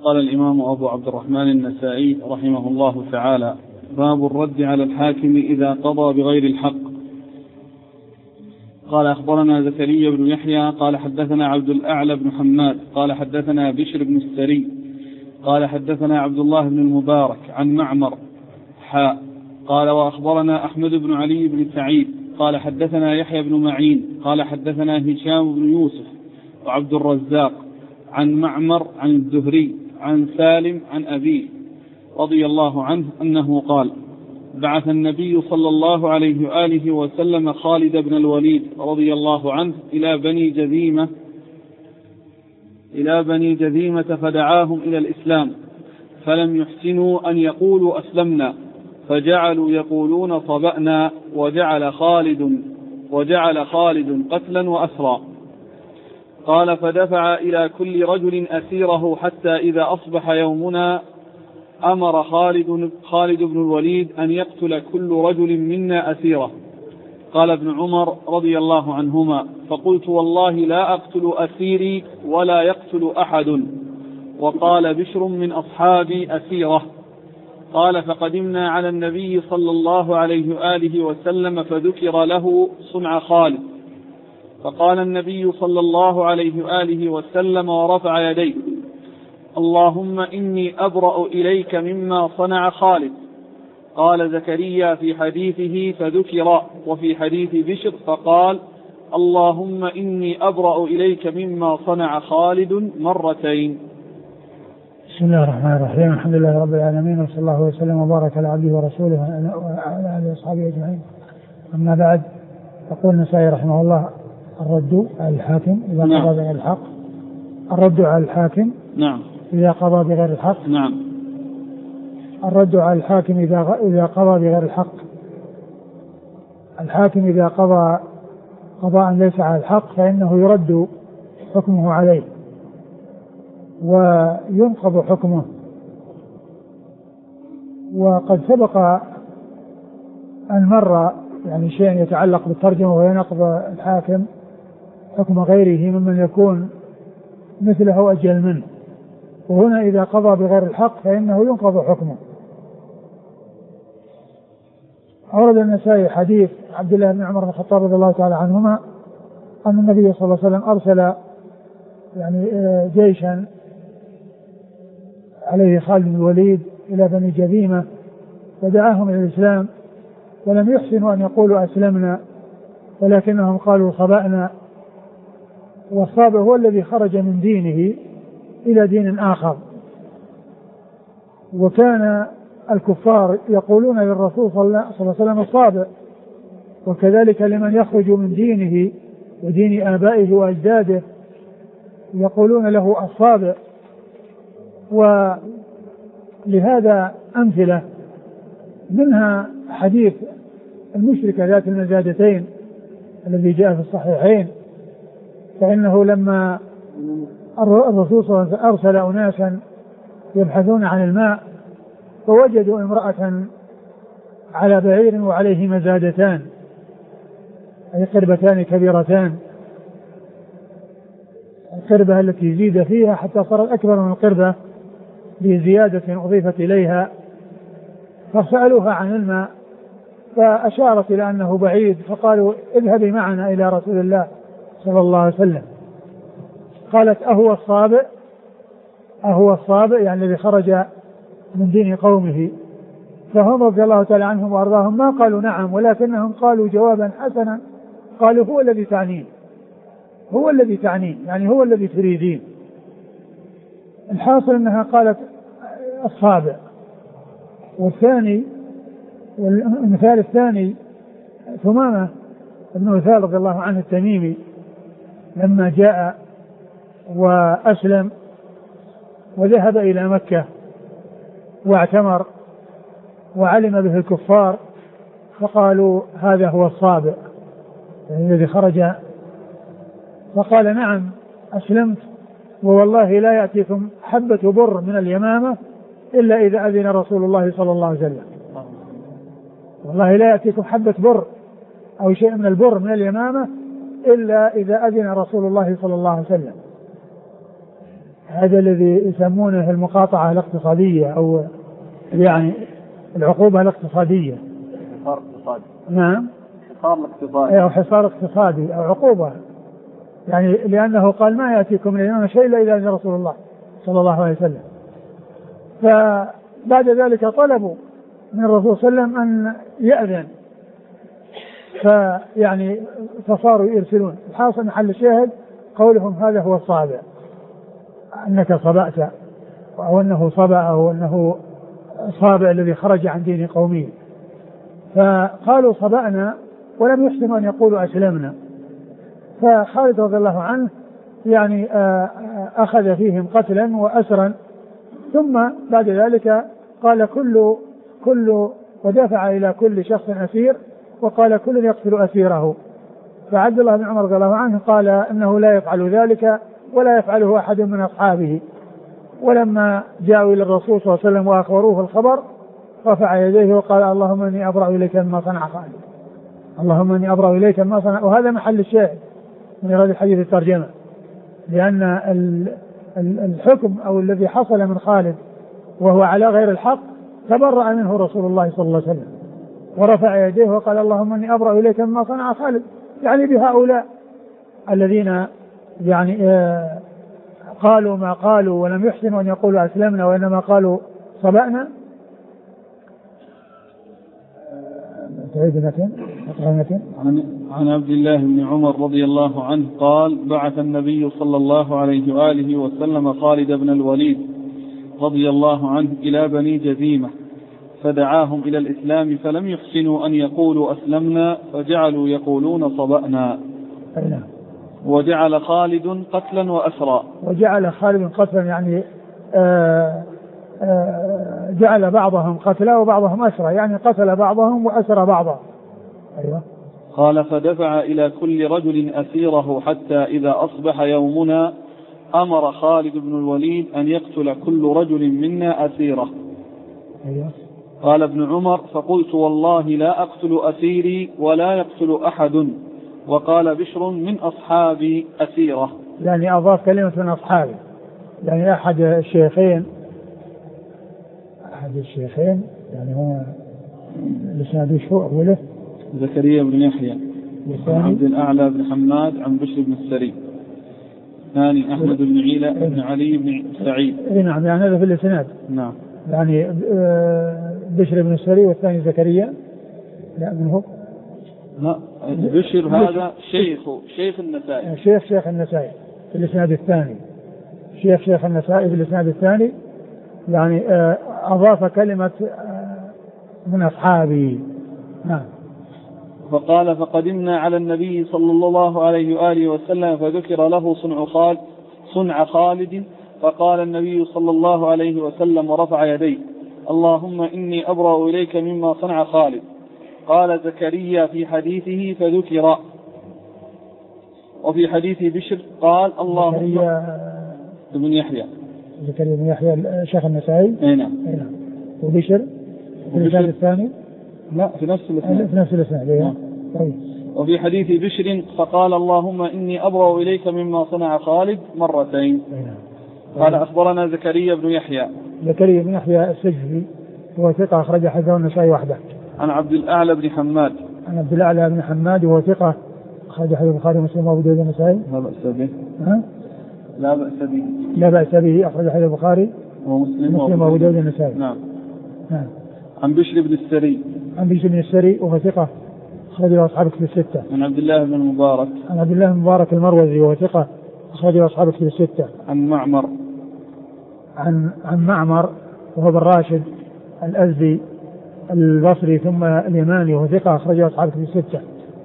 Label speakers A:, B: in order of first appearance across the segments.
A: قال الإمام أبو عبد الرحمن النسائي رحمه الله تعالى: باب الرد على الحاكم إذا قضى بغير الحق. قال أخبرنا زكريا بن يحيى قال حدثنا عبد الأعلى بن حماد قال حدثنا بشر بن السري قال حدثنا عبد الله بن المبارك عن معمر قال وأخبرنا أحمد بن علي بن سعيد قال حدثنا يحيى بن معين قال حدثنا هشام بن يوسف وعبد الرزاق عن معمر عن الزهري عن سالم عن أبيه رضي الله عنه أنه قال: بعث النبي صلى الله عليه وآله وسلم خالد بن الوليد رضي الله عنه إلى بني جذيمة فدعاهم إلى الإسلام، فلم يحسنوا أن يقولوا أسلمنا، فجعلوا يقولون صبأنا، وجعل خالد قتلا وأسرا. قال: فدفع إلى كل رجل أسيره حتى إذا أصبح يومنا أمر خالد بن الوليد أن يقتل كل رجل منا أسيره. قال ابن عمر رضي الله عنهما: فقلت والله لا أقتل أسيري ولا يقتل أحد. وقال بشر من أصحابي أسيره. قال: فقدمنا على النبي صلى الله عليه وآله وسلم فذكر له صنع خالد، فقال النبي صلى الله عليه وآله وسلم ورفع يديه: اللهم إني أبرأ إليك مما صنع خالد. قال زكريا في حديثه فذكر، وفي حديث بشر فقال: اللهم إني أبرأ إليك مما صنع خالد مرتين.
B: بسم الله الرحمن الرحيم. الحمد لله رب العالمين، وصلى الله وسلم وبارك على عبده ورسوله وعلى آله وصحبه أجمعين. أما بعد، يقول النسائي رحمه الله: الرد على الحاكم إذا قضى بغير الحق. الرد على الحاكم إذا قضى بغير الحق. الرد على الحاكم إذا قضى بغير الحق. الحاكم إذا قضى قضاء ليس على الحق فإنه يرد حكمه عليه وينقض حكمه. وقد سبق أن مر شيء يتعلق بالترجمة وينقض الحاكم حكم غيره ممن يكون مثله أجل منه، وهنا إذا قضى بغير الحق فإنه ينقض حكمه. أورد النسائي حديث عبد الله بن عمر بن الخطاب رضي الله تعالى عنهما أن النبي صلى الله عليه وسلم أرسل جيشا عليه خالد بن الوليد إلى بني جذيمة فدعاهم إلى الإسلام، ولم يحسنوا أن يقولوا أسلمنا، ولكنهم قالوا صبأنا. والصابئ هو الذي خرج من دينه إلى دين آخر. وكان الكفار يقولون للرسول صلى الله عليه وسلم الصابئ، وكذلك لمن يخرج من دينه ودين آبائه وأجداده يقولون له الصابئ. ولهذا أمثلة، منها حديث المشركة ذات المزادتين الذي جاء في الصحيحين، فإنه لما الرسول صلى الله عليه وسلم أرسل أناسا يبحثون عن الماء فوجدوا امرأة على بعير وعليه مزادتان، أي قربتان كبيرتان، القربة التي زيد فيها حتى صارت أكبر من القربة بزيادة أضيفت إليها، فسألوها عن الماء فأشارت إلى أنه بعيد، فقالوا اذهبي معنا إلى رسول الله صلى الله عليه وسلم. قالت أهو الصابئ يعني الذي خرج من دين قومه؟ فهم رضي الله تعالى عنهم وأرضاهم ما قالوا نعم، ولكنهم قالوا جوابا حسنا، قالوا هو الذي تعنيه يعني هو الذي تريدين. الحاصل أنها قالت الصابئ. والمثال الثاني ثمامة بن أثال رضي الله عنه التميمي لما جاء وأسلم وذهب إلى مكة واعتمر وعلم به الكفار فقالوا هذا هو الصابئ الذي خرج، فقال نعم أسلمت، ووالله لا يأتيكم حبة بر من اليمامة إلا إذا أذن رسول الله صلى الله عليه وسلم. والله لا يأتيكم حبة بر أو شيء من البر من اليمامة إلا إذا أذن رسول الله صلى الله عليه وسلم. هذا الذي يسمونه المقاطعة الاقتصادية أو يعني العقوبة الاقتصادية.
A: حصار اقتصادي.
B: نعم.
A: حصار اقتصادي.
B: أو حصار اقتصادي أو عقوبة، يعني لأنه قال ما يأتيكم من الإيمان شيء إلا إذا أذن رسول الله صلى الله عليه وسلم. فبعد ذلك طلبوا من الرسول صلى الله عليه وسلم أن يأذن، فيعني فصاروا يرسلون. الحاصل محل الشاهد قولهم هذا هو الصابع، أنك صبأت أو أنه صبأ أو أنه صابع الذي خرج عن دين قومه. فقالوا صبأنا ولم يحسنوا أن يقولوا أسلمنا. فخالد رضي الله عنه يعني أخذ فيهم قتلا وأسرا، ثم بعد ذلك قال كل ودفع إلى كل شخص أسير وقال كل يقتل أسيره. فعبد الله بن عمر رضي الله عنه قال إنه لا يفعل ذلك ولا يفعله أحد من أصحابه. ولما جاءوا إلى الرسول صلى الله عليه وسلم وأخبروه الخبر رفع يديه وقال اللهم إني أبرأ إليك مما صنع خالد، اللهم إني أبرأ إليك مما صنع. وهذا محل الشاهد من هذا الحديث الترجمة، لأن الحكم أو الذي حصل من خالد وهو على غير الحق تبرأ منه رسول الله صلى الله عليه وسلم ورفع يديه وقال اللهم إني أبرأ إليك مما صنع خالد، يعني بهؤلاء الذين يعني قالوا ما قالوا ولم يحسنوا أن يقولوا أسلمنا وإنما قالوا صبأنا.
A: عن عبد الله بن عمر رضي الله عنه قال بعث النبي صلى الله عليه وآله وسلم خالد بن الوليد رضي الله عنه إلى بني جذيمة فدعاهم إلى الإسلام فلم يحسنوا أن يقولوا أسلمنا فجعلوا يقولون صبأنا. وجعل خالد قتلا وأسرا.
B: وجعل خالد قتلا يعني جعل بعضهم قتلا وبعضهم أسرى، يعني قتل بعضهم وأسرى بعضهم. أيوة.
A: قال فدفع إلى كل رجل أسيره حتى إذا أصبح يومنا أمر خالد بن الوليد أن يقتل كل رجل منا أسيره.
B: أيوة.
A: قال ابن عمر فقلت والله لا أقتل أسيري ولا يقتل أحد. وقال بشر من أصحابي أسيره،
B: يعني أضاف كلمة من أصحابي، يعني أحد الشيخين يعني هو لسناد شو أوله
A: زكريا بن يحيى عبد الأعلى بن حماد عن بشر بن السري، ثاني أحمد بن عيلة بن علي بن سعيد.
B: نعم، يعني هذا في الإسناد.
A: نعم،
B: يعني بشر بن السري والثاني زكريا. لا منه
A: لا، بشر هذا شيخ النسائي،
B: شيخ النسائي في الإسناد الثاني، شيخ النسائي في الإسناد الثاني، يعني أضاف كلمة من أصحابي. نعم.
A: فقال فقدمنا على النبي صلى الله عليه وآله وسلم فذكر له صنع خالد فقال النبي صلى الله عليه وسلم ورفع يديه اللهم إني أبرأ إليك مما صنع خالد. قال زكريا في حديثه فذكر. وفي حديث بشر قال اللهم
B: زكريا بن يحيى شيخ النسائي.
A: نعم.
B: وبشر في الإسناد الثاني.
A: لا، في نفس الإسناد.
B: طيب.
A: وفي حديث بشر فقال اللهم إني أبرأ إليك مما صنع خالد مرتين. قال أخبرنا زكريا بن يحيى السجفي
B: هو ثقة أخرج حديثه النسائي وحده.
A: عن عبد الأعلى بن حماد
B: وهو ثقة أخرج حديث البخاري ومسلم وأبو داود النسائي. لا بأس به أخرج حديث البخاري ومسلم وأبو داود النسائي.
A: نعم. عن بشر بن السري
B: وهو ثقة أخرج له أصحاب الكتب الستة.
A: عن عبد الله بن
B: المبارك المروزي وهو ثقة أخرج له أصحاب الكتب الستة. عن معمر وهو بن راشد الأزدي البصري ثم اليماني وهو ثقة أخرج له أصحاب الكتب الستة.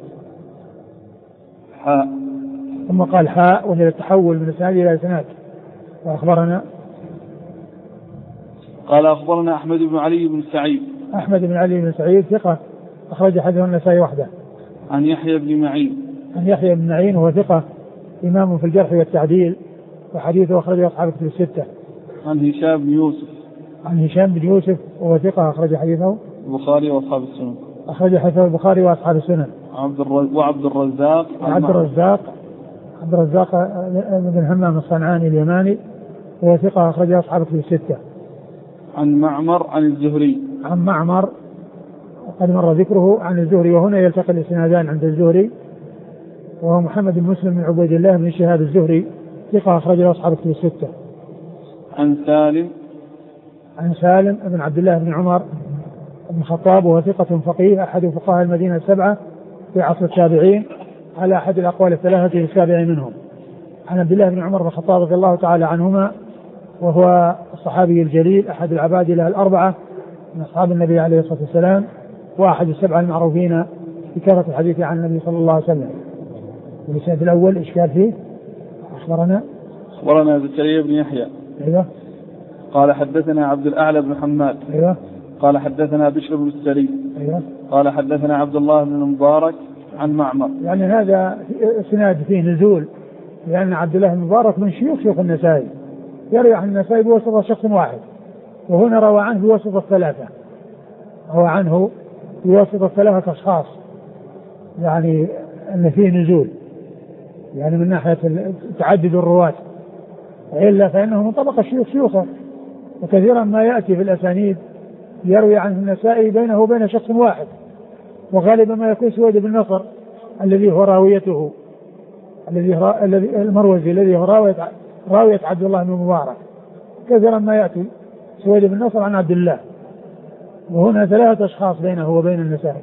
B: ثم قال حاء وهي التحول من إسناد إلى إسناد. وأخبرنا
A: قال أخبرنا أحمد بن علي بن سعيد
B: ثقة أخرج حديثه النسائي وحده.
A: عن يحيى بن
B: معين وهو ثقة إمام في الجرح والتعديل وحديثه أخرجه أصحاب الكتب الستة.
A: عن
B: هشام بن يوسف وهو ثقة أخرج حديثه
A: البخاري وأصحاب السنن.
B: أخرج حديثه البخاري وأصحاب السنن.
A: وعبد الرزاق
B: بن همام الصنعاني اليماني وهو ثقة أخرجه أصحاب كتب الستة.
A: عن معمر عن الزهري.
B: عن معمر قد مر ذكره عن الزهري، وهنا يلتقي الإسنادان عند الزهري، وهو محمد بن مسلم بن عبيد الله بن شهاب الزهري ثقة أخرجه أصحاب كتب الستة. عن سالم بن عبد الله بن عمر بن الخطاب، وهو ثقة فقيه أحد فقهاء المدينة السبعة في عصر التابعين على أحد الأقوال الثلاثة السابع منهم. عن عبد الله بن عمر بن الخطاب رضي الله تعالى عنهما، وهو الصحابي الجليل أحد العبادلة الأربعة من أصحاب النبي عليه الصلاة والسلام، وأحد السبعة المعروفين بكثرة الحديث عن النبي صلى الله عليه وسلم. والإسناد الأول إشكال فيه.
A: أخبرنا زكريا بن يحيى.
B: أيوه.
A: قال حدثنا عبد الأعلى بن حماد.
B: أيوه.
A: قال حدثنا بشر بن السري.
B: أيوه.
A: قال حدثنا عبد الله بن المبارك عن معمر.
B: يعني هذا إسناد فيه نزول، لأن عبد الله بن المبارك من شيوخ النسائي، يروي عن النسائي بواسطة شخص واحد، وهنا روى عنه بواسطة ثلاثة، روى عنه بواسطة ثلاثة أشخاص، يعني أن فيه نزول، يعني من ناحية تعدد الرواة، إلا فإنه من طبقة شيوخه، وكثيرا ما يأتي في الأسانيد يروي عنه النسائي بينه وبين شخص واحد، وغالبا ما يكون سويد بن نصر الذي هو راويته، المروزي الذي هو راوية عبد الله بن مبارك، كثيرا ما يأتي سويد بن نصر عن عبد الله، وهنا ثلاثة أشخاص بينه وبين النسائي.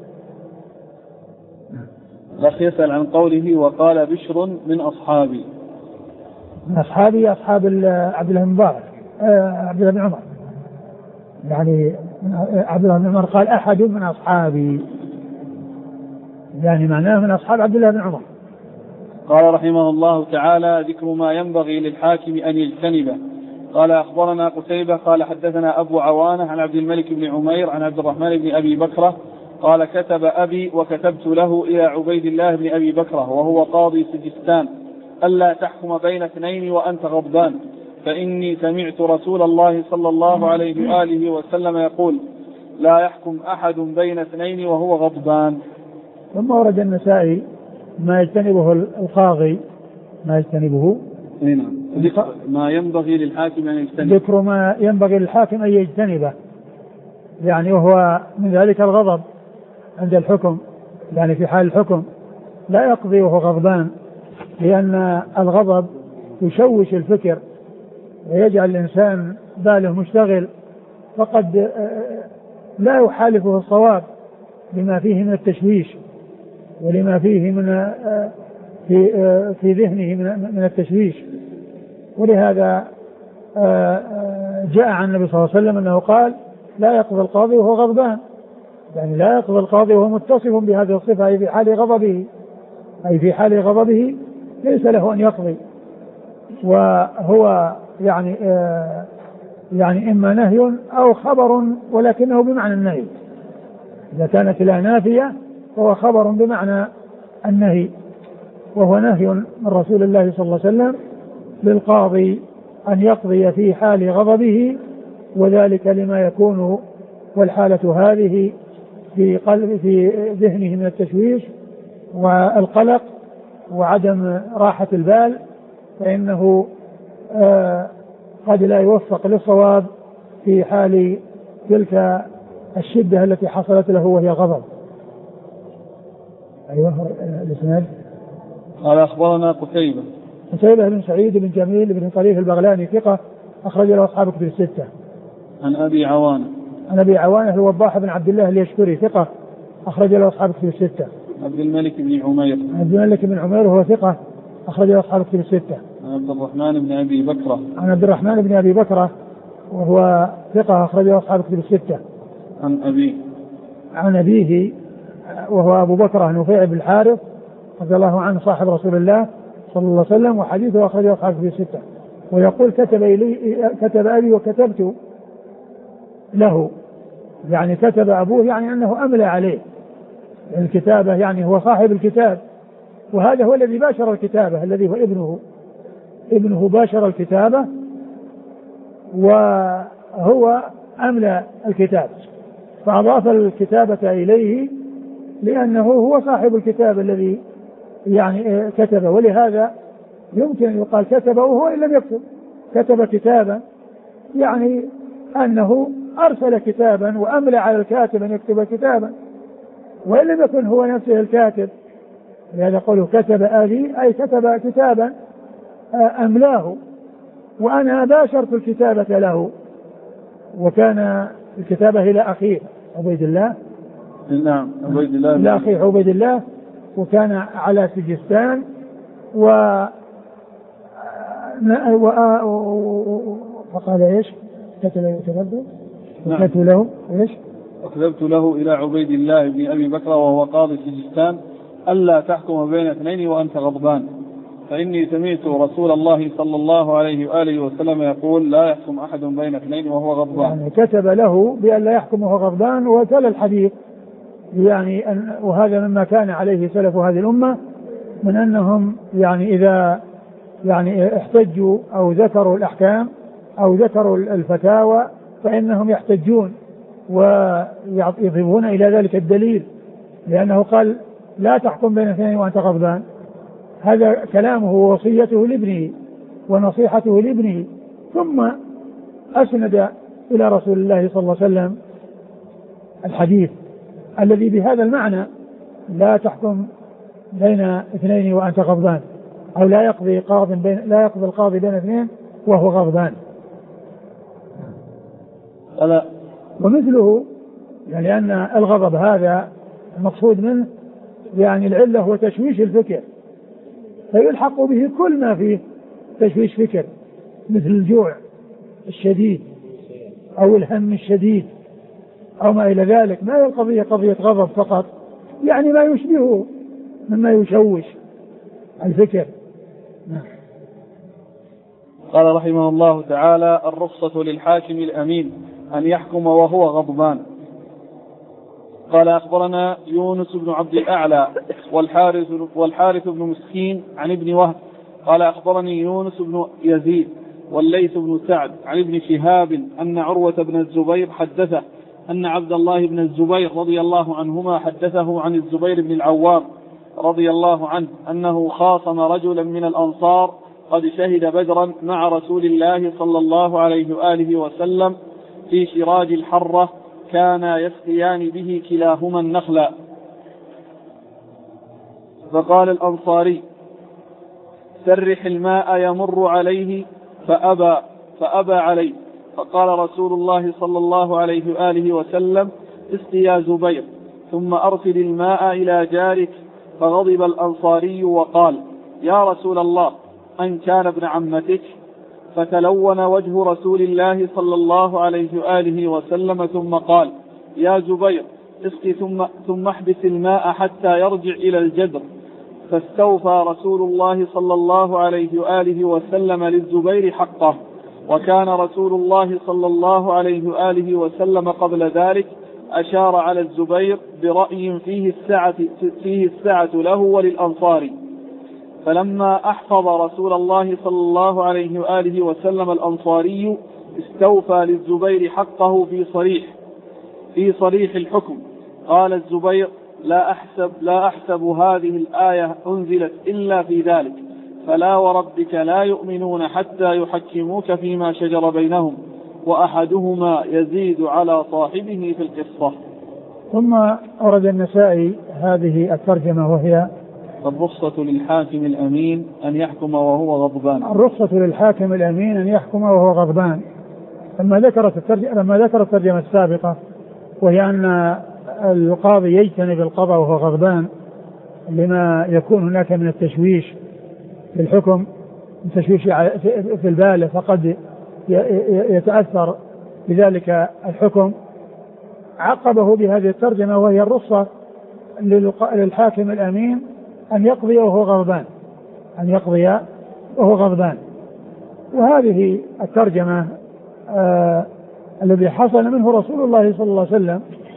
A: الأخ يسأل عن قوله وقال بشر من أصحابي.
B: من أصحابي أصحاب عبد الله بن مبارك، عبد الله بن عمر، يعني عبد الله بن عمر قال أحد من أصحابي، يعني معناه من أصحاب عبد الله بن عمر.
A: قال رحمه الله تعالى ذكر ما ينبغي للحاكم أن يجتنبه. قال أخبرنا قتيبة قال حدثنا أبو عوانة عن عبد الملك بن عمير عن عبد الرحمن بن أبي بكرة قال كتب أبي وكتبت له إلى عبيد الله بن أبي بكرة وهو قاضي سجستان ألا تحكم بين اثنين وأنت غضبان، فإني سمعت رسول الله صلى الله عليه وآله وسلم يقول لا يحكم أحد بين اثنين وهو غضبان.
B: ثم ورد النسائي ما يجتنبه القاضي، ما يجتنبه
A: ما ينبغي للحاكم أن يجتنبه،
B: ذكر ما ينبغي للحاكم أن يجتنبه، يعني وهو من ذلك الغضب عند الحكم، يعني في حال الحكم لا يقضي وهو غضبان، لأن الغضب يشوش الفكر ويجعل الإنسان باله مشتغل، فقد لا يحالفه الصواب لما فيه من التشويش ولما فيه من في ذهنه من التشويش. ولهذا جاء عن النبي صلى الله عليه وسلم أنه قال لا يقضي القاضي وهو غضبان، يعني لا يقضي القاضي وهو متصف بهذه الصفة، أي في حال غضبه ليس له أن يقضي، وهو يعني إما نهي أو خبر ولكنه بمعنى النهي، إذا كانت لا نافية فهو خبر بمعنى النهي، وهو نهي من رسول الله صلى الله عليه وسلم للقاضي أن يقضي في حال غضبه، وذلك لما يكون والحالة هذه في ذهنه من التشويش والقلق وعدم راحة البال، فإنه قد لا يوفق للصواب في حال تلك الشدة التي حصلت له وهي غضب. أيوه الإسناد.
A: قال أخبرنا قتيبة
B: بن سعيد بن جميل بن طريف البغلاني ثقة أخرج له أصحاب كتب الستة.
A: عن أبي عوانة
B: الوضاح بن عبد الله اليشكري ثقة أخرج له أصحاب كتب الستة.
A: عبد الملك بن عمير
B: وهو ثقة أخرج له أصحاب كتب الستة.
A: عن عبد الرحمن بن أبي بكرة
B: وهو ثقة أخرج له أصحاب كتب الستة. عن أبيه وهو أبو بكر نفيع بن الحارث رضي الله عنه صاحب رسول الله صلى الله عليه وسلم، وحديثه أخرجه أصحاب كتب الستة. ويقول كتب أبي وكتبت له، يعني كتب أبوه يعني أنه أملى عليه الكتابة، يعني هو صاحب الكتاب، وهذا هو الذي باشر الكتابة، الذي هو ابنه باشر الكتابة وهو أملى الكتاب، فأضاف الكتابة إليه لأنه هو صاحب الكتاب الذي يعني كتب، ولهذا يمكن أن يقال كتب وهو إن لم يكتب، كتب كتابا يعني أنه أرسل كتابا وأملى على الكاتب أن يكتب كتابا، وإن لم يكن هو نفسه الكاتب، لهذا قوله كتب آلي أي كتب كتابا أملاه وأنا باشرت الكتابة له، وكان الكتابة إلى أخيه عبيد الله،
A: نعم عبيد الله
B: إلى أخيه عبيد الله، وكان على سجستان فقال إيش؟ كتبت له إيش؟
A: وكتبت له إلى عبيد الله بن أبي بكر وهو قاضي سجستان ألا تحكم بين اثنين وأنت غضبان، فإني سمعت رسول الله صلى الله عليه وآله وسلم يقول لا يحكم أحد بين اثنين وهو غضبان.
B: يعني كتب له بأن لا يحكم وهو غضبان، وتلا الحديث يعني وهذا مما كان عليه سلف هذه الأمة من أنهم يعني إذا يعني احتجوا أو ذكروا الأحكام أو ذكروا الفتاوى فإنهم يحتجون ويضيفون إلى ذلك الدليل، لأنه قال لا تحكم بين اثنين وأنت غضبان، هذا كلامه ووصيته لابنه ونصيحته لابنه، ثم أسند إلى رسول الله صلى الله عليه وسلم الحديث الذي بهذا المعنى لا تحكم بين اثنين وأنت غضبان، أو لا يقضي القاضي بين اثنين وهو غضبان. ومثله يعني أن الغضب هذا المقصود منه يعني العلة هو تشويش الفكر، فيلحق به كل ما فيه تشويش فكر مثل الجوع الشديد أو الهم الشديد أو ما إلى ذلك، ما هي القضية قضية غضب فقط، يعني ما يشبهه مما يشوش الفكر.
A: قال رحمه الله تعالى: الرخصة للحاكم الأمين أن يحكم وهو غضبان. قال: أخبرنا يونس بن عبد الأعلى والحارث بن مسكين عن ابن وهب قال: أخبرني يونس بن يزيد والليث بن سعد عن ابن شهاب أن عروة بن الزبير حدثه أن عبد الله بن الزبير رضي الله عنهما حدثه عن الزبير بن العوام رضي الله عنه أنه خاصم رجلا من الأنصار قد شهد بدرا مع رسول الله صلى الله عليه وآله وسلم في شراج الحرة، كانا يسقيان به كلاهما النخلا. فقال الأنصاري: سرح الماء يمر عليه، فأبى عليه. فقال رسول الله صلى الله عليه وآله وسلم: اسق يا زبير ثم أرسل الماء إلى جارك. فغضب الأنصاري وقال: يا رسول الله أن كان ابن عمتك؟ فتلون وجه رسول الله صلى الله عليه وآله وسلم ثم قال: يا زبير اسق ثم احبس الماء حتى يرجع إلى الجدر. فاستوفى رسول الله صلى الله عليه وآله وسلم للزبير حقه. وكان رسول الله صلى الله عليه وآله وسلم قبل ذلك أشار على الزبير برأي فيه السعة له وللأنصار. فلما أحفظ رسول الله صلى الله عليه وآله وسلم الأنصاري استوفى للزبير حقه في صريح الحكم. قال الزبير: لا أحسب هذه الآية أنزلت إلا في ذلك، فلا وربك لا يؤمنون حتى يحكموك فيما شجر بينهم وأحدهما يزيد على صاحبه في القصة.
B: ثم أورد النسائي هذه الترجمة وهي:
A: الرخصة للحاكم الأمين أن يحكم وهو غضبان.
B: الرخصة للحاكم الأمين أن يحكم وهو غضبان. لما ذكر الترجمة السابقة وهي أن القاضي يجتنب القضاء وهو غضبان لما يكون هناك من التشويش في الحكم، التشويش في البال، فقد يتأثر بذلك الحكم، عقبه بهذه الترجمة وهي الرخصة للحاكم الأمين أن يقضي وهو غضبان. وهذه الترجمة الذي حصل منه رسول الله صلى الله عليه وسلم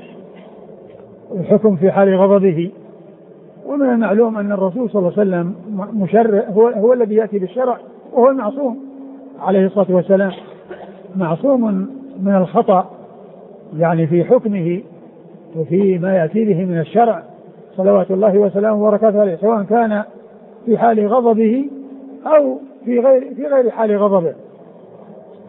B: الحكم في حال غضبه. ومن المعلوم أن الرسول صلى الله عليه وسلم مشرع، هو الذي يأتي بالشرع، وهو المعصوم عليه الصلاة والسلام، معصوم من الخطأ يعني في حكمه وفي ما يأتي به من الشرع صلوات الله وسلامه وبركاته عليه، سواء كان في حال غضبه أو في غير حال غضبه.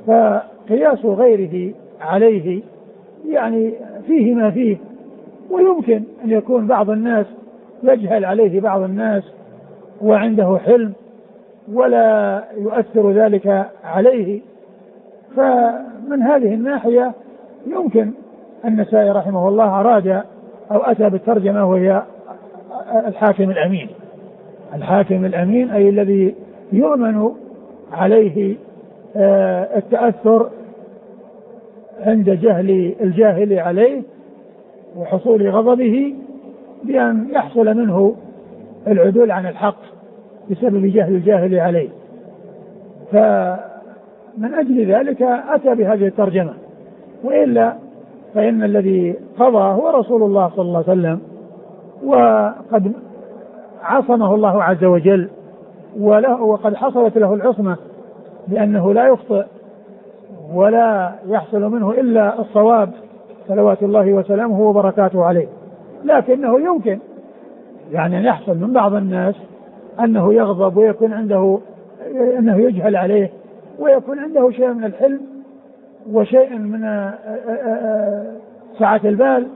B: فقياس غيره عليه يعني فيه ما فيه، ويمكن أن يكون بعض الناس يجهل عليه بعض الناس وعنده حلم ولا يؤثر ذلك عليه. فمن هذه الناحية يمكن النسائي رحمه الله أراد أو أتى بالترجمة وهي الحاكم الأمين. الحاكم الأمين أي الذي يؤمن عليه التأثر عند جهل الجاهل عليه وحصول غضبه بأن يحصل منه العدول عن الحق بسبب جهل الجاهل عليه. فمن أجل ذلك أتى بهذه الترجمة، وإلا فإن الذي قضى هو رسول الله صلى الله عليه وسلم، وقد عصمه الله عز وجل وقد حصلت له العصمة لأنه لا يخطئ ولا يحصل منه إلا الصواب صلوات الله وسلامه وبركاته عليه. لكنه يمكن يعني أن يحصل من بعض الناس أنه يغضب ويكون عنده أنه يجهل عليه ويكون عنده شيء من الحلم وشيء من سعة البال،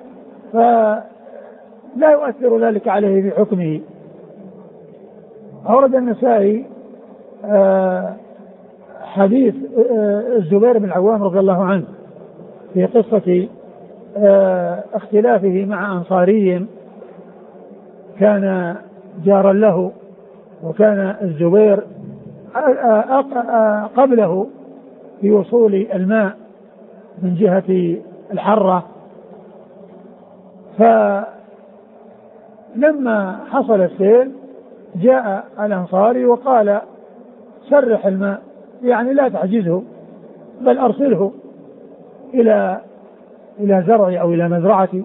B: فلا يؤثر ذلك عليه في حكمه. أورد النسائي حديث الزبير بن العوام رضي الله عنه في قصة اختلافه مع أنصاري كان جارا له، وكان الزبير قبله في وصول الماء من جهة الحرة. فلما حصل السيل جاء الأنصاري وقال سرح الماء، يعني لا تعجزه بل أرسله إلى زرعي أو إلى مزرعتي.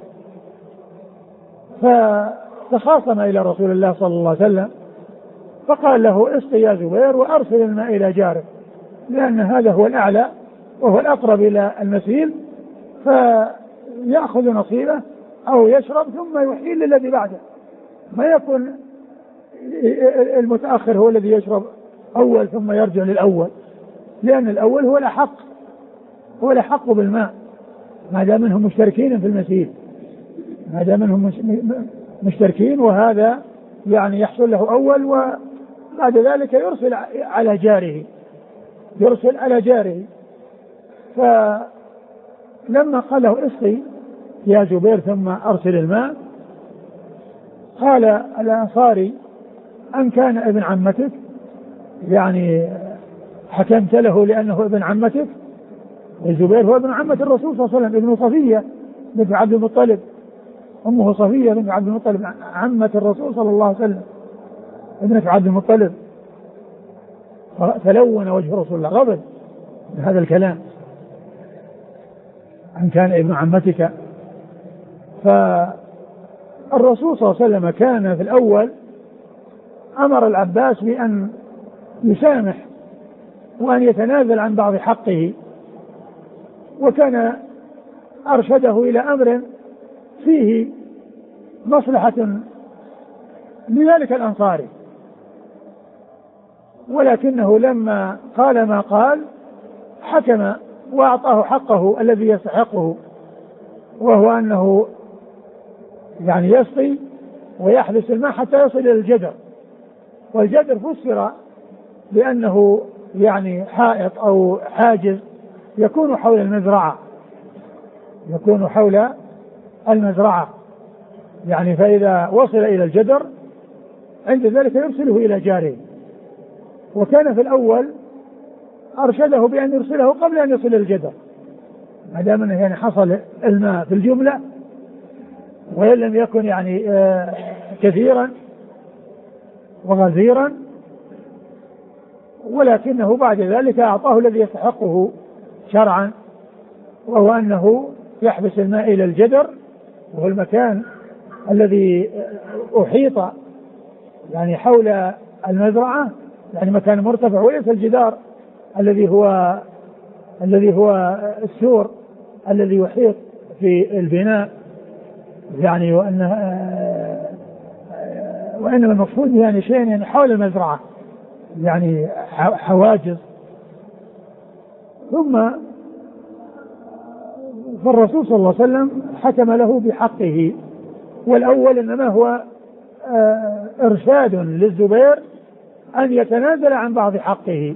B: فتخاصم إلى رسول الله صلى الله عليه وسلم فقال له اسقي يا زبير وأرسل الماء إلى جارك، لأن هذا هو الأعلى وهو الأقرب إلى المسيل، فيأخذ نصيبه أو يشرب ثم يحيل للذي بعده، ما يكون المتأخر هو الذي يشرب أول ثم يرجع للأول، لأن الأول هو الأحق بالماء ما دام منهم مشتركين في المسيل، ما دام منهم مشتركين، وهذا يعني يحصل له أول وبعد ذلك يرسل على جاره. فلما قال له اسقي يا زبير ثم أرسل الماء، قال الأنصاري أن كان ابن عمتك، يعني حكمت له لأنه ابن عمتك؟ الزبير هو ابن عمة الرسول صلى الله عليه وسلم، ابن صفية بنت عبد المطلب، أمه صفية بنت عبد المطلب عمة الرسول صلى الله عليه وسلم ابنة عبد المطلب. فلون وجه رسول الله غضب من هذا الكلام، أن كان ابن عمتك. فالرسول صلى الله عليه وسلم كان في الأول أمر العباس بأن يسامح وأن يتنازل عن بعض حقه، وكان أرشده إلى أمر فيه مصلحة لذلك الأنصاري، ولكنه لما قال ما قال حكم وأعطاه حقه الذي يستحقه، وهو أنه يعني يسقي ويحبس الماء حتى يصل إلى الجدر. والجدر فسر بأنه يعني حائط أو حاجز يكون حول المزرعة، يعني فإذا وصل إلى الجدر عند ذلك يرسله إلى جاره. وكان في الأول أرشده بأن يرسله قبل أن يصل الجدر، ما دام أنه يعني حصل الماء في الجملة وإن لم يكن يعني كثيرا وغزيرا، ولكنه بعد ذلك أعطاه الذي يستحقه شرعا، وهو أنه يحبس الماء إلى الجدر، وهو المكان الذي أحيط يعني حول المزرعة، يعني مكان مرتفع، وليس الجدار الذي هو السور الذي يحيط في البناء، يعني وإنما المقصود يعني شيء يعني حول المزرعة، يعني حواجز. ثم فالرسول صلى الله عليه وسلم حكم له بحقه. والأول إنما هو إرشاد للزبير أن يتنازل عن بعض حقه.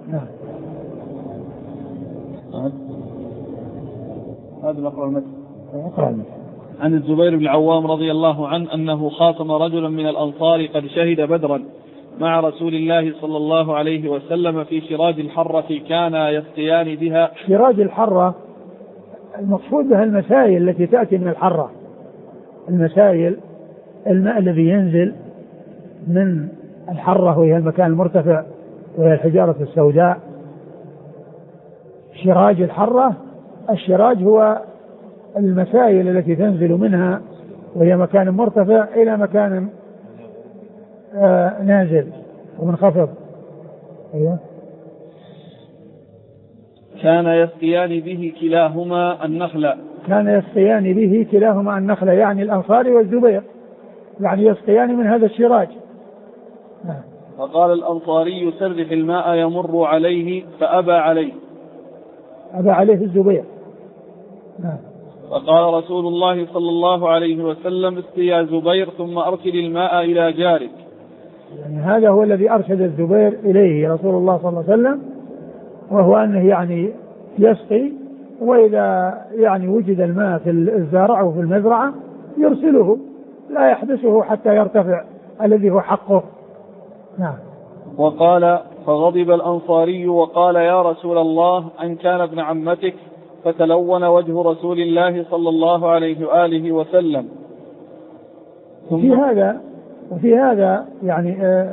A: هذا نقرأ المثل. عن الزبير بن العوام رضي الله عنه أنه خاصم رجلا من الأنصار قد شهد بدرا مع رسول الله صلى الله عليه وسلم في شراج الحرة كان يسقيان بها.
B: شراج الحرة المقصود بها المسائل التي تأتي من الحرة، المسائل الماء الذي ينزل من الحرة وهي المكان المرتفع وهي الحجارة السوداء. شراج الحرة، الشراج هو المسائل التي تنزل منها وهي مكان مرتفع إلى مكان نازل ومنخفض. أيوة.
A: كان يسقيان به كلاهما النخلة.
B: كان يسقيان به كلاهما النخلة، يعني الأنصاري والزبير، يعني يسقيان من هذا الشراج.
A: فقال الأنصاري سرح الماء يمر عليه فأبى عليه.
B: أبى عليه الزبير.
A: فقال رسول الله صلى الله عليه وسلم اسقي يا زبير ثم أرسل الماء إلى جارك.
B: يعني هذا هو الذي أرشد الزبير إليه رسول الله صلى الله عليه وسلم، وهو أنه يعني يسقي، وإذا يعني وجد الماء في الزارع وفي المزرعة يرسله، لا يحبسه حتى يرتفع الذي هو حقه. نعم.
A: وقال فغضب الأنصاري وقال يا رسول الله أن كان ابن عمتك، فتلون وجه رسول الله صلى الله عليه وآله وسلم.
B: وفي هذا يعني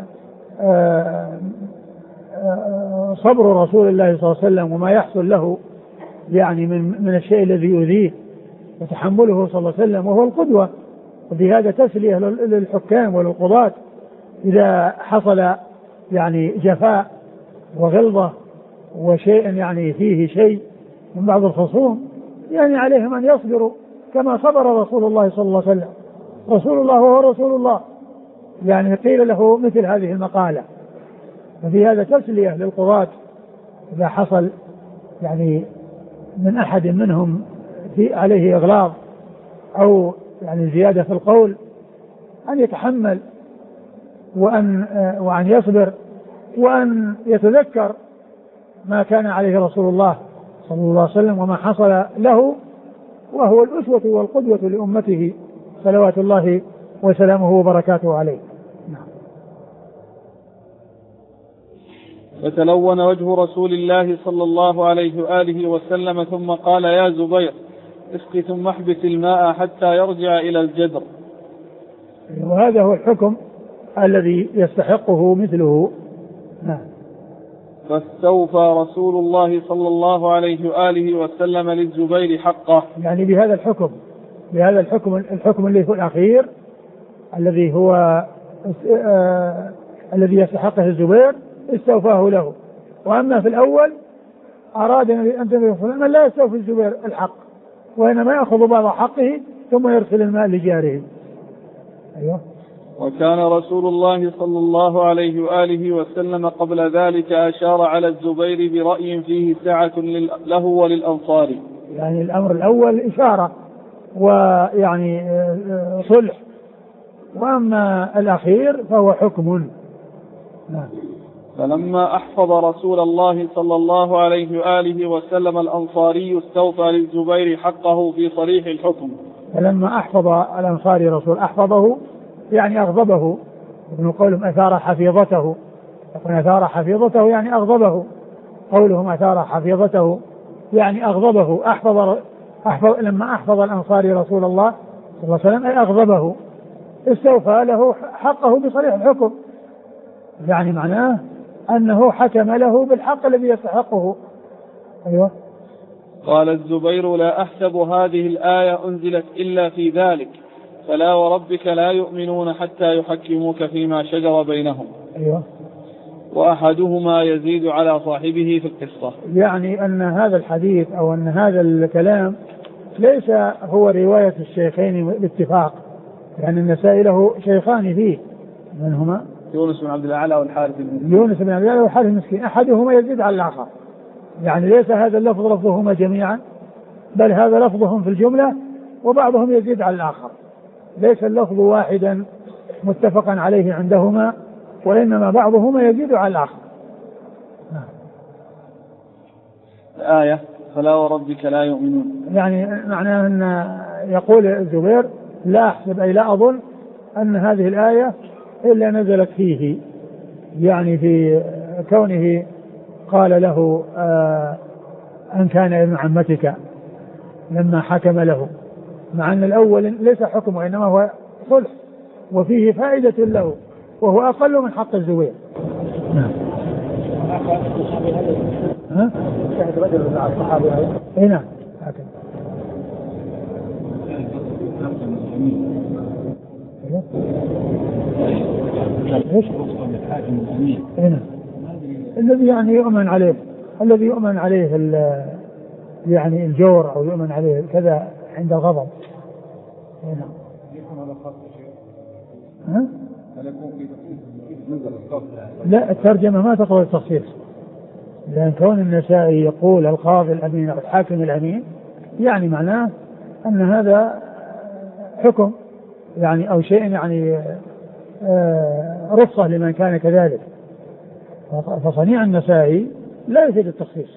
B: صبر رسول الله صلى الله عليه وسلم وما يحصل له يعني من الشيء الذي يؤذيه، وتحمله صلى الله عليه وسلم وهو القدوة. وفي هذا تسلية للحكام وللقضاة إذا حصل يعني جفاء وغلظة وشيء يعني فيه شيء من بعض الخصوم، يعني عليهم أن يصبروا كما صبر رسول الله صلى الله عليه وسلم. رسول الله وهو رسول الله، يعني قيل له مثل هذه المقالة. وفي هذا تسلية للقضاة إذا حصل يعني من أحد منهم عليه إغلاظ أو يعني زيادة في القول أن يتحمل وأن يصبر وأن يتذكر ما كان عليه رسول الله صلى الله عليه وسلم وما حصل له، وهو الأسوة والقدوة لأمته صلوات الله وسلامه وبركاته عليه.
A: فتلون وجه رسول الله صلى الله عليه وآله وسلم ثم قال يا زبير اسق ثم احبس الماء حتى يرجع إلى الجدر.
B: وهذا هو الحكم الذي يستحقه مثله.
A: فاستوفى رسول الله صلى الله عليه وآله وسلم للزبير حقه،
B: يعني بهذا الحكم اللي هو الأخير الذي هو الذي يستحقه الزبير استوفاه له. وأما في الأول أراد أن من لا يستوفي الزبير الحق، وإنما يأخذ بعض حقه ثم يرسل الماء لجاره. أيوه.
A: وكان رسول الله صلى الله عليه وآله وسلم قبل ذلك أشار على الزبير برأي فيه سعة له وللأنصار.
B: يعني الأمر الأول إشارة ويعني صلح، وأما الأخير فهو حكم.
A: فلما أحفظ رسول الله صلى الله عليه وآله وسلم الأنصاري استوفى للزبير حقه في صريح الحكم.
B: فلما أحفظ الأنصاري رسول أحفظه يعني أغضبه، ابن قولهم أثار حفيظته، يقول أثار حفيظته يعني أغضبه، قولهم أثار حفيظته يعني أغضبه. لما أحفظ الأنصاري رسول الله صلى الله عليه وسلم أي أغضبه، استوفى له حقه بصريح الحكم، يعني معناه أنه حكم له بالحق الذي يستحقه. أيوة.
A: قال الزبير لا أحسب هذه الآية أنزلت إلا في ذلك، فلا وربك لا يؤمنون حتى يحكموك فيما شجر بينهم.
B: أيوة.
A: وأحدهما يزيد على صاحبه في القصة.
B: يعني أن هذا الحديث أو أن هذا الكلام ليس هو رواية الشيخين باتفاق، يعني النسائي له شيخان فيه، من هما
A: يونس بن عبد الأعلى والحارث المسكين.
B: يونس بن عبد الأعلى والحارث المسكين، أحدهما يزيد على الآخر، يعني ليس هذا اللفظ لفظهما جميعا، بل هذا لفظهم في الجملة وبعضهم يزيد على الآخر، ليس اللفظ واحدا متفقا عليه عندهما، وإنما بعضهما يزيد على الآخر.
A: الآية فلا وربك لا يؤمنون،
B: يعني معناه أن يقول الزبير لا أحسب أي لا أظن أن هذه الآية إلا نزلت فيه، يعني في كونه قال له أن كان ابن عمتك لما حكم له، مع أن الأول ليس حكم وإنما هو صلح وفيه فائدة له وهو أقل من حق الزبير. ها؟ شاهد رجل مع الصحابة هنا هكذا. ايش؟ هنا الذي يعني يؤمن عليه، الذي يؤمن عليه يعني الجور أو يؤمن عليه كذا عند الغضب. هنا. ها؟ لا الترجمة ما تقول التخصيص، لأن كون النسائي يقول القاضي الأمين أو الحاكم الأمين يعني معناه أن هذا حكم يعني أو شيء يعني رخصة لمن كان كذلك، فصنيع النسائي لا يفيد التخصيص.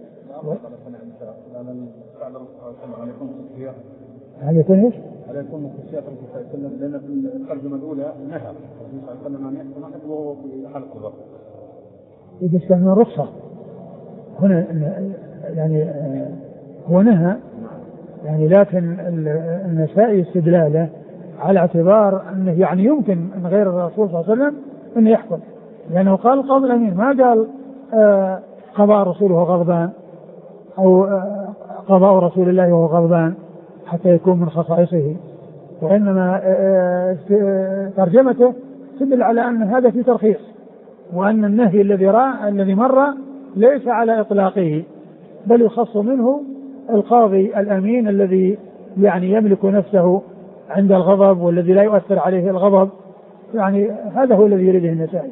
B: هل يكون ايش؟
C: هل يكون خصوصيات الرسول صلى الله عليه وسلم؟ لأن في الترجمة الأولى نهى الرسول صلى الله عليه وسلم أن يحكم أحد وهو في حلق الضرب.
B: إذا كان رخصة هنا يعني هو نهى يعني، لكن النسائي استدلاله على اعتبار أنه يعني يمكن أن غير الرسول صلى الله عليه وسلم أن يحكم، لأنه قال القاضي الأمين، ما قال قضاء رسوله غضبان أو قضاء رسول الله وهو غضبان حتى يكون من خصائصه، وإنما ترجمته تدل على أن هذا في ترخيص، وأن النهي الذي مر ليس على إطلاقه، بل يخص منه القاضي الأمين الذي يعني يملك نفسه عند الغضب والذي لا يؤثر عليه الغضب، يعني هذا هو الذي يريده النسائي.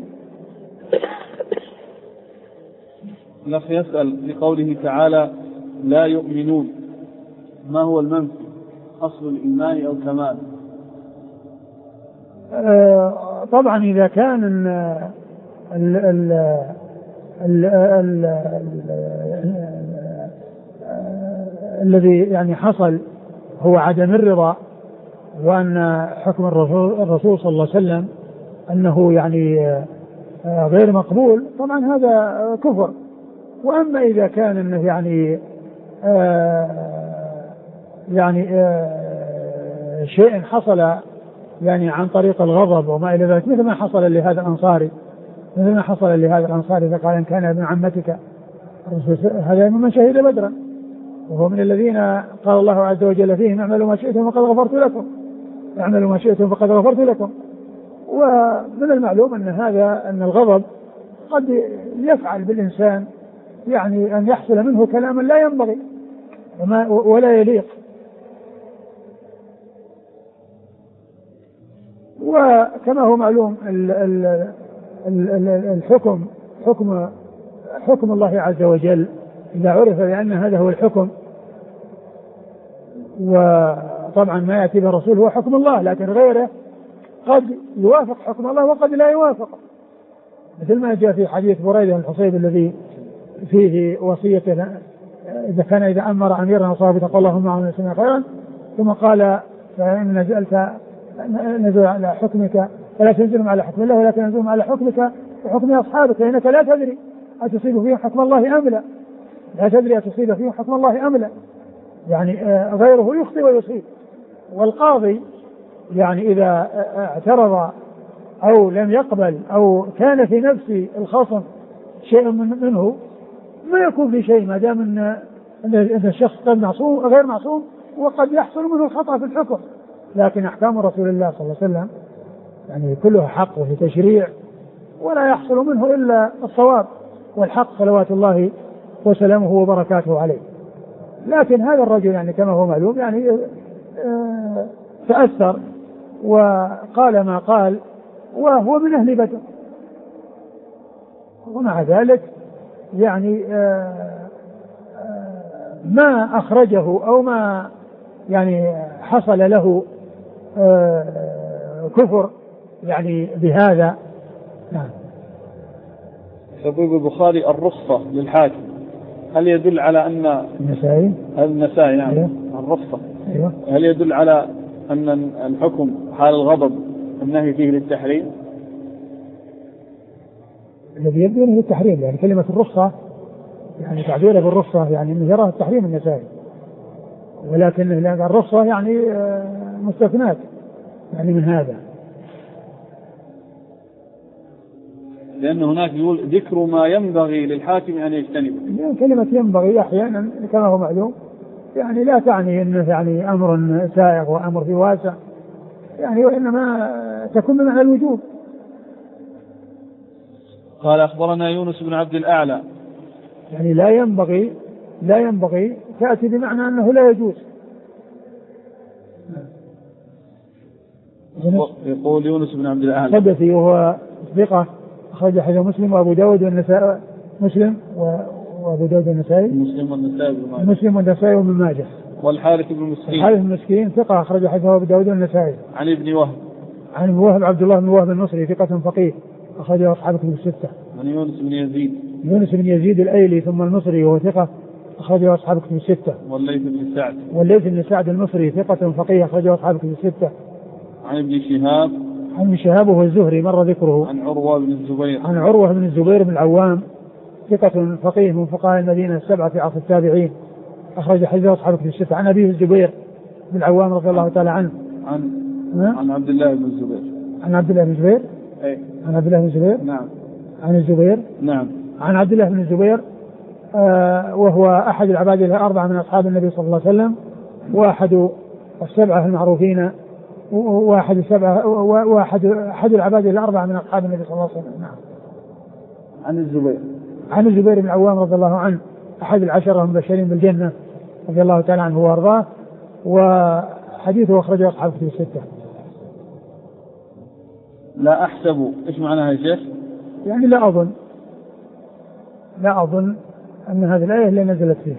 A: الأخ يسأل لقوله تعالى لا يؤمنون، ما هو المنفي؟ أصل الإيمان أو كمال؟
B: طبعا إذا كان الذي يعني حصل هو عدم الرضا، وأن حكم الرسول صلى الله عليه وسلم أنه يعني غير مقبول، طبعا هذا كفر. وأما إذا كان أنه يعني شيء حصل يعني عن طريق الغضب وما إلى ذلك، مثل ما حصل لهذا الأنصاري فقال إن كان ابن عمتك، هذا ممن شهد بدرا وهو من الذين قال الله عز وجل فيهم اعملوا ما شئتم فقد غفرت لكم. ومن المعلوم أن الغضب قد يفعل بالإنسان يعني أن يحصل منه كلاما لا ينبغي ولا يليق. وكما هو معلوم الحكم حكم الله عز وجل إذا عرف بأن هذا هو الحكم، وطبعا ما يأتي به الرسول هو حكم الله، لكن غيره قد يوافق حكم الله وقد لا يوافق، مثل ما جاء في حديث بريدة الحصيب الذي فيه وصية إذا أمر أميرا وصابت قال اللهم أعلم سمع خيرا، ثم قال فإن نزلت نزل على حكمك فلا تنزلهم على حكم الله ولكن ننزلهم على حكمك وحكم أصحابك، فإنك لا تدري أتصيب فيهم حكم الله أم لا، أتصيب فيهم حكم الله أم لا، يعني غيره يخطئ ويصيب. والقاضي يعني إذا اعترض أو لم يقبل أو كان في نفس الخصم شيء منه ما يكون في شيء، ما دام أن الشخص قد معصوم غير معصوم وقد يحصل منه الخطأ في الحكم، لكن أحكام رسول الله صلى الله عليه وسلم يعني كلها حق وفي تشريع، ولا يحصل منه إلا الصواب والحق صلوات الله وسلامه وبركاته عليه. لكن هذا الرجل يعني كما هو معلوم يعني تأثر وقال ما قال وهو من أهل بدر، ومع ذلك يعني ما أخرجه أو ما يعني حصل له كفر يعني بهذا. نعم.
A: يقول البخاري الرخصة للحاكم، هل يدل على أن النسائي نعم
B: أيوه.
A: الرخصة
B: أيوه.
A: هل يدل على أن الحكم حال الغضب النهي فيه للتحريم؟
B: الذي يبدو أنه التحريم، يعني كلمة الرخصة يعني تعبيرها بالرخصة يعني أنه يراه التحريم النسائي، ولكن الرخصة يعني مستثنات يعني من هذا،
A: لأن هناك يقول ذكر ما ينبغي للحاكم أن يجتنبه.
B: يعني كلمة ينبغي أحيانا كما هو معلوم يعني لا تعني أنه يعني أمر سائغ وأمر في واسع يعني، وإنما تكون بمعنى الوجوب.
A: قال أخبرنا يونس بن عبد الأعلى،
B: يعني لا ينبغي تأتي بمعنى أنه لا يجوز.
A: يقول يونس بن عبد الأعلى
B: حدثي وهو ثقة أخرج حديث مسلم وأبو داود والنسائي، وأبو داود والنسائي مسلم والنسائي وابن ماجه.
A: والحارث بن مسكين،
B: الحارث بن مسكين ثقة أخرج حديثه أبو داود والنسائي.
A: عن ابن وهب،
B: عن ابن وهب عبد الله بن وهب النصري ثقة فقيه أخرجه أصحاب كتب الستة.
A: عن يونس بن يزيد
B: الأيلي ثم المصري وهو ثقة أخرجه أصحاب كتب الستة. والليث بن سعد المصري ثقة فقيه أخرجه أصحاب كتب الستة.
A: عن ابن شهاب
B: وهو الزهري مر ذكره.
A: عن عروة
B: بن الزبير بن العوام ثقة فقيه من فقهاء المدينة السبعة في عصر التابعين أخرج حديثه أصحاب كتب الستة. عن أبيه الزبير بن العوام رضي الله تعالى عنه.
A: عن عبد الله بن الزبير.
B: عن عبد الله بن الزبير. عن عبد الله بن الزبير.
A: نعم.
B: عن الزبير.
A: نعم.
B: عن عبد الله بن الزبير وهو أحد العباد الأربعة من أصحاب النبي صلى الله عليه وسلم، وأحد السبعة المعروفين، أحد العباد الأربعة من أصحاب النبي صلى الله عليه وسلم. نعم. عن الزبير بن العوام رضي الله عنه أحد العشرة المبشرين بالجنة رضي الله تعالى عنه وأرضاه، وحديثه أخرجه أصحاب كتب الستة.
A: لا أحسب إيش معناها يا شيخ؟
B: يعني لا أظن أن هذه الآية اللي نزلت فيها.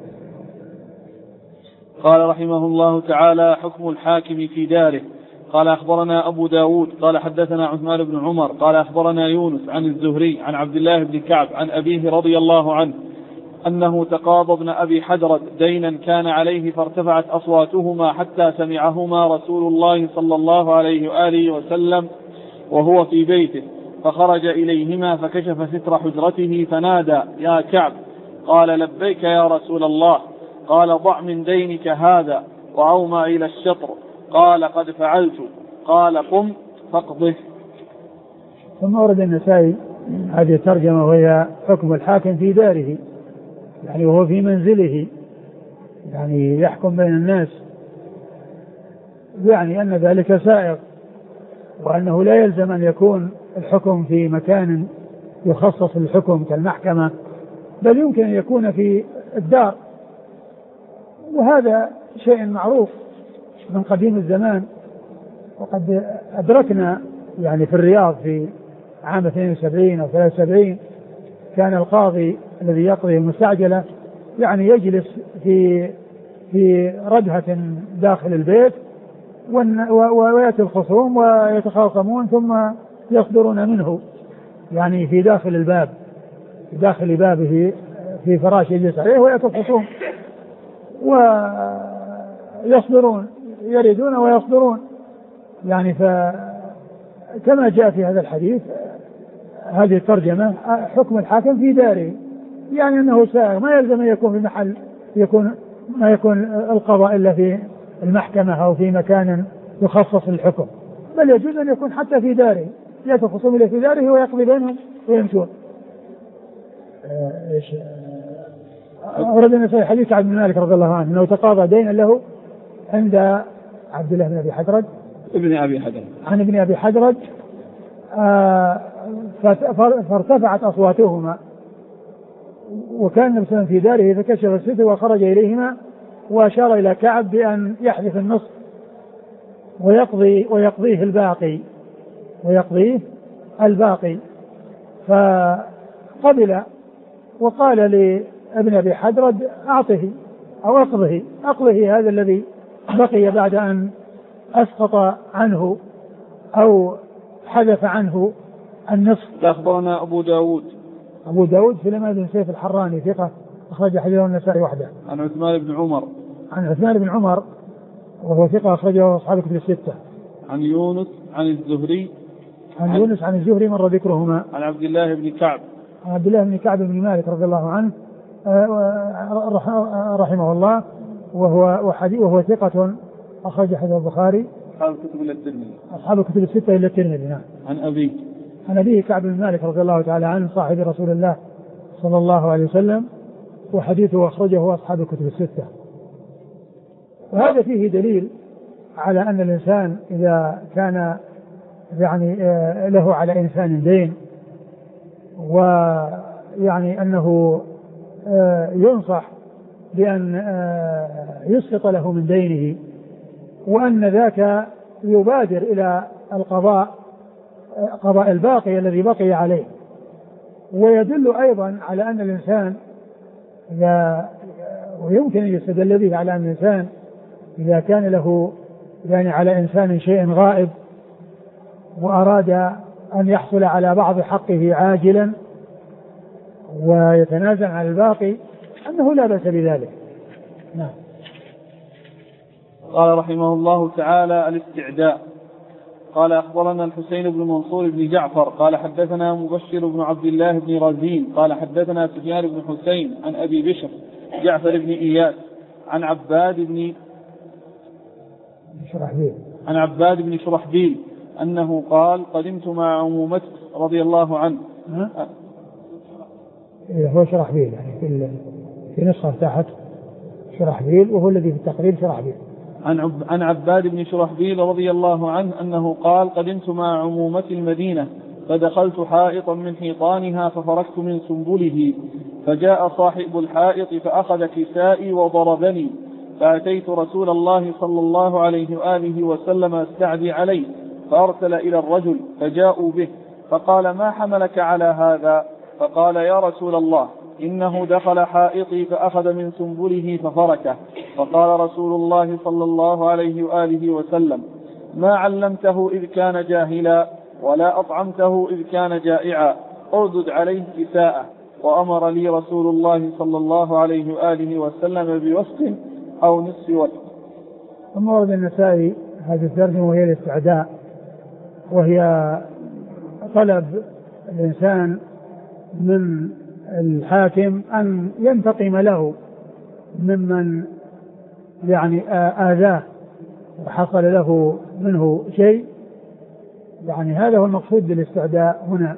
A: قال رحمه الله تعالى: حكم الحاكم في داره. قال أخبرنا أبو داود قال حدثنا عثمان بن عمر قال أخبرنا يونس عن الزهري عن عبد الله بن كعب عن أبيه رضي الله عنه أنه تقاضى ابن أبي حدرد دينا كان عليه فارتفعت أصواتهما حتى سمعهما رسول الله صلى الله عليه وآله وسلم وهو في بيته، فخرج إليهما فكشف ستر حجرته فنادى: يا كعب. قال: لبيك يا رسول الله. قال: ضع من دينك هذا، وأومى إلى الشطر. قال: قد فعلت. قال: قم فاقضه.
B: ثم ورد النسائي هذه الترجمة وهي حكم الحاكم في داره، يعني وهو في منزله، يعني يحكم بين الناس، يعني أن ذلك سائغ، وأنه لا يلزم أن يكون الحكم في مكان يخصص للحكم كالمحكمة، بل يمكن أن يكون في الدار، وهذا شيء معروف من قديم الزمان. وقد أدركنا يعني في الرياض في عام 72 أو 73 كان القاضي الذي يقضي المستعجلة يعني يجلس في ردهة داخل البيت، ويأتي الخصوم ويتخاصمون ثم يصدرون منه يعني في داخل الباب، في داخل بابه في فراش يجلس عليه، ويأتي الخصوم ويصدرون، يردون ويصدرون. يعني فكما جاء في هذا الحديث هذه الترجمة حكم الحاكم في داره، يعني أنه سائر، ما يلزم أن يكون في محل ما يكون القضاء إلا في المحكمة أو في مكان يخصص للحكم، بل يجوز أن يكون حتى في داره، يأتي الخصوم إليه في داره ويقضي بينهم ويمشون. ورد النسائي حديث عبد بن مالك رضي الله عنه أنه تقاضى دينا له عند عبد الله بن أبي حدرد عن ابن أبي حدرد، فارتفعت أصواتهما، وكان النبي صلى الله عليه وسلم في داره فكشف الستر وخرج إليهما وأشار إلى كعب بأن يحذف النصف ويقضيه الباقي، فقبل وقال لابن أبي حدرد: أعطه أو أقضه هذا الذي بقي بعد أن أسقط عنه أو حذف عنه النصف.
A: أخبرنا أبو داود
B: سليمان بن سيف الحراني ثقة أخرج حديثه النسائي وحده.
A: عن عثمان بن عمر
B: وهو ثقة أخرجه أصحاب الكتب الستة.
A: عن يونس عن
B: الزهري مر ذكرهما.
A: عن عبد الله بن كعب
B: بن مالك رضي الله عنه رحمه الله وهو ثقة أخرج حديث البخاري أصحاب الكتب الستة إلا الترمذي. نعم. عن أبيه كعب بن مالك رضي الله تعالى عنه صاحب رسول الله صلى الله عليه وسلم وحديثه أخرجه أصحاب الكتب الستة. وهذا فيه دليل على أن الإنسان إذا كان يعني له على إنسان دين ويعني أنه ينصح بأن يسقط له من دينه وأن ذاك يبادر إلى قضاء الباقي الذي بقي عليه. ويدل أيضا على أن الإنسان ويمكن أن يستدل به على أن الإنسان إذا كان له يعني على إنسان شيء غائب وأراد أن يحصل على بعض حقه عاجلا ويتنازل عن الباقي أنه لا بأس بذلك. نعم.
A: قال رحمه الله تعالى: الاستعداء. قال أخبرنا الحسين بن منصور بن جعفر قال حدثنا مبشر بن عبد الله بن رزين قال حدثنا سفيان بن حسين عن أبي بشر جعفر بن إياس عن عباد بن شرحبيل أنه قال: قدمت مع عمومته رضي الله عنه.
B: هو شرحبيل يعني في نسخة تحت شرحبيل وهو الذي في التقريب شرحبيل.
A: عن عباد بن شرحبيل رضي الله عنه أنه قال: قدمت مع عمومة المدينة فدخلت حائطا من حيطانها ففركت من سنبله فجاء صاحب الحائط فأخذ كسائي وضربني فأتيت رسول الله صلى الله عليه وآله وسلم استعدي عليه فأرسل إلى الرجل فجاءوا به فقال: ما حملك على هذا؟ فقال: يا رسول الله إنه دخل حائطي فأخذ من سنبله ففركه. فقال رسول الله صلى الله عليه وآله وسلم: ما علمته إذ كان جاهلا ولا أطعمته إذ كان جائعا، أردد عليه كساءه. وأمر لي رسول الله صلى الله عليه وآله وسلم بوسط أو نصف وسط.
B: ثم ورد النسائي هذه الترجمة وهي الاستعداء، وهي طلب الإنسان من الحاكم أن ينتقم له ممن يعني آذاه وحصل له منه شيء. يعني هذا هو المقصود بالاستعداء هنا،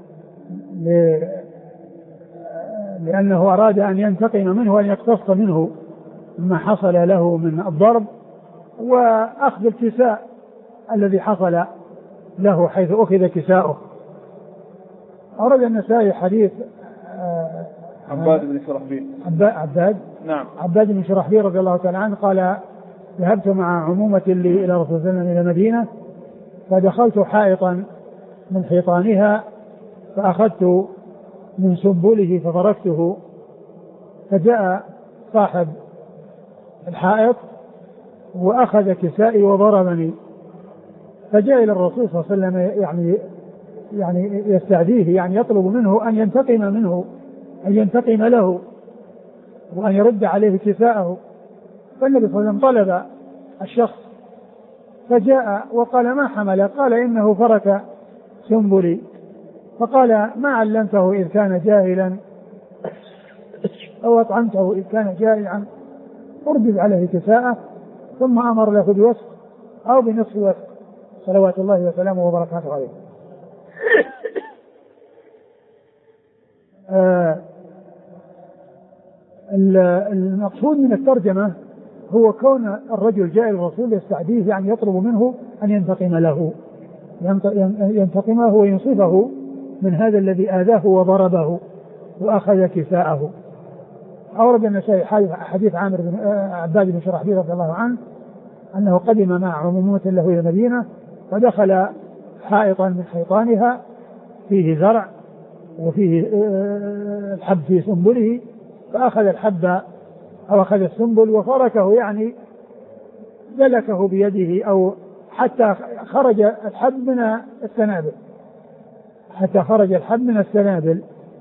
B: لأنه أراد أن ينتقم منه وأن يقتص منه ما حصل له من الضرب وأخذ الكساء الذي حصل له حيث أخذ كساؤه. أورد النسائي حديث
A: عباد بن شرحبيل.
B: عباد بن شرحبيل رضي الله تعالى عنه قال: ذهبت مع عمومة لي إلى رسول الله صلى الله عليه وسلم إلى المدينة فدخلت حائطا من حيطانها فأخذت من سنبله فضربته فجاء صاحب الحائط وأخذ كسائي وضربني فجاء إلى الرسول صلى الله عليه وسلم يعني يستعديه، يعني يطلب منه أن ينتقم منه، أن ينتقم له وأن يرد عليه كساءه. فالنبي صلى الله عليه وسلم طلب الشخص فجاء وقال: ما حمل؟ قال: إنه فرك سنبلي. فقال: ما علمته إذ كان جاهلا أو أطعمته إذ كان جائعا، أردد عليه كساءه. ثم أمر له بوسط أو بنصف وسط صلوات الله وسلامه وبركاته عليه. المقصود من الترجمة هو كون الرجل جاء الرسول يستعديه، يعني يطلب منه أن ينتقم له، ينتقمه وينصفه من هذا الذي آذاه وضربه وأخذ كساءه. أورد النسائي حديث عباد بن شرحبيل رضي الله عنه أنه قدم مع عمومة له إلى المدينة فدخل حائطا من حيطانها فيه زرع وفيه الحب في سنبله فأخذ الحب أو أخذ السنبل وفركه يعني دلكه بيده، أو حتى خرج الحب من السنابل، السنابل.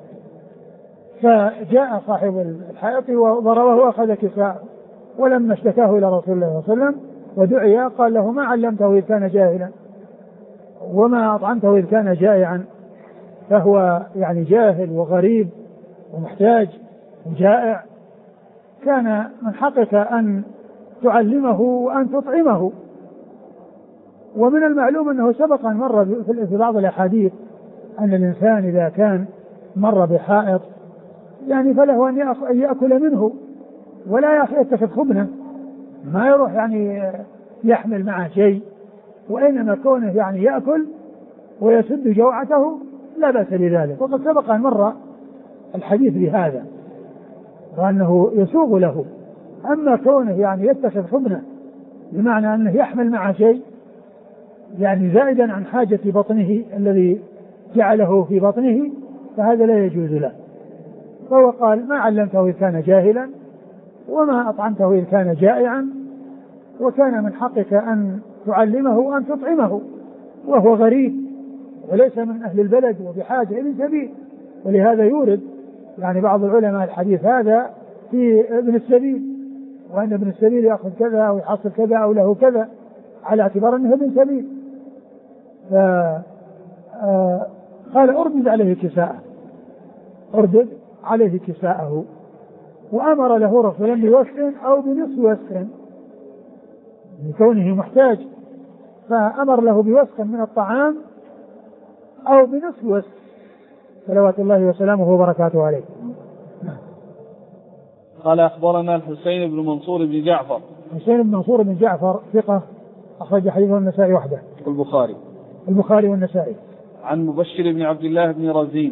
B: فجاء صاحب الحائط وضربه وأخذ كساءه، ولما اشتكاه إلى رسول الله صلى الله عليه وسلم ودعي قال له: ما علمته إذ كان جاهلا وما أطعمته إذ كان جائعا. فهو يعني جاهل وغريب ومحتاج وجائع، كان من حقك أن تعلمه وأن تطعمه. ومن المعلوم أنه سبق أن مر في بعض الأحاديث أن الإنسان إذا كان مر بحائط يعني فله أن يأكل منه ولا يتخذ خبنه، ما يروح يعني يحمل معه شيء، وإنما كونه يعني يأكل ويسد جوعته لا بأس بذلك. وقد سبق أن مر الحديث بهذا وأنه يسوغ له. أما كونه يعني يتخذ خبنه بمعنى أنه يحمل معه شيء يعني زائدا عن حاجة بطنه الذي جعله في بطنه، فهذا لا يجوز له. فهو قال: ما علمته إذ كان جاهلا وما أطعمته إذ كان جائعا، وكان من حقك أن تعلمه وأن تطعمه، وهو غريب وليس من أهل البلد وبحاجة إلى سبيل. ولهذا يورد يعني بعض العلماء الحديث هذا في ابن السبيل، وأن ابن السبيل يأخذ كذا أو يحصل كذا أو له كذا على اعتبار أنه ابن سبيل. قال: أردد عليه كساءه، وأمر له رسولا بوسخ أو بنصف وسخ لكونه محتاج، فأمر له بوسخ من الطعام أو بنصف وسخ صلوات الله وسلامه وبركاته عليه.
A: قال: أخبرنا الحسين بن منصور بن جعفر.
B: حسين بن منصور بن جعفر ثقة أخرج حديثه النسائي وحده، البخاري والنسائي.
A: عن مبشر بن عبد الله بن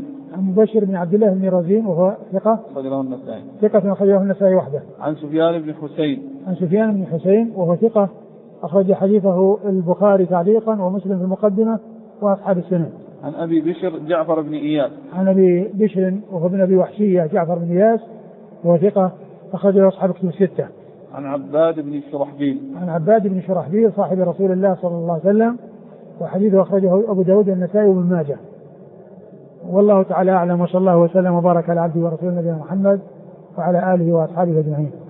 A: رزين وهو ثقة أخرجه النسائي وحده. عن سفيان بن
B: حسين وهو ثقة أخرج حديثه البخاري تعليقا ومسلم في المقدمة وأصحاب السنن.
A: عن أبي بشر جعفر بن إياس.
B: عن أبي بشر وهو ابن أبي وحشية جعفر بن إياس وهو ثقة أخرجه أصحاب كتب الستة.
A: عن عباد بن شرحبيل صاحب رسول الله صلى الله عليه وسلم، وحديثه أخرجه أبو داود والنسائي وابن ماجه. والله تعالى أعلم، وصلى الله وسلم وبارك على عبده ورسوله نبينا محمد وعلى آله وأصحابه أجمعين.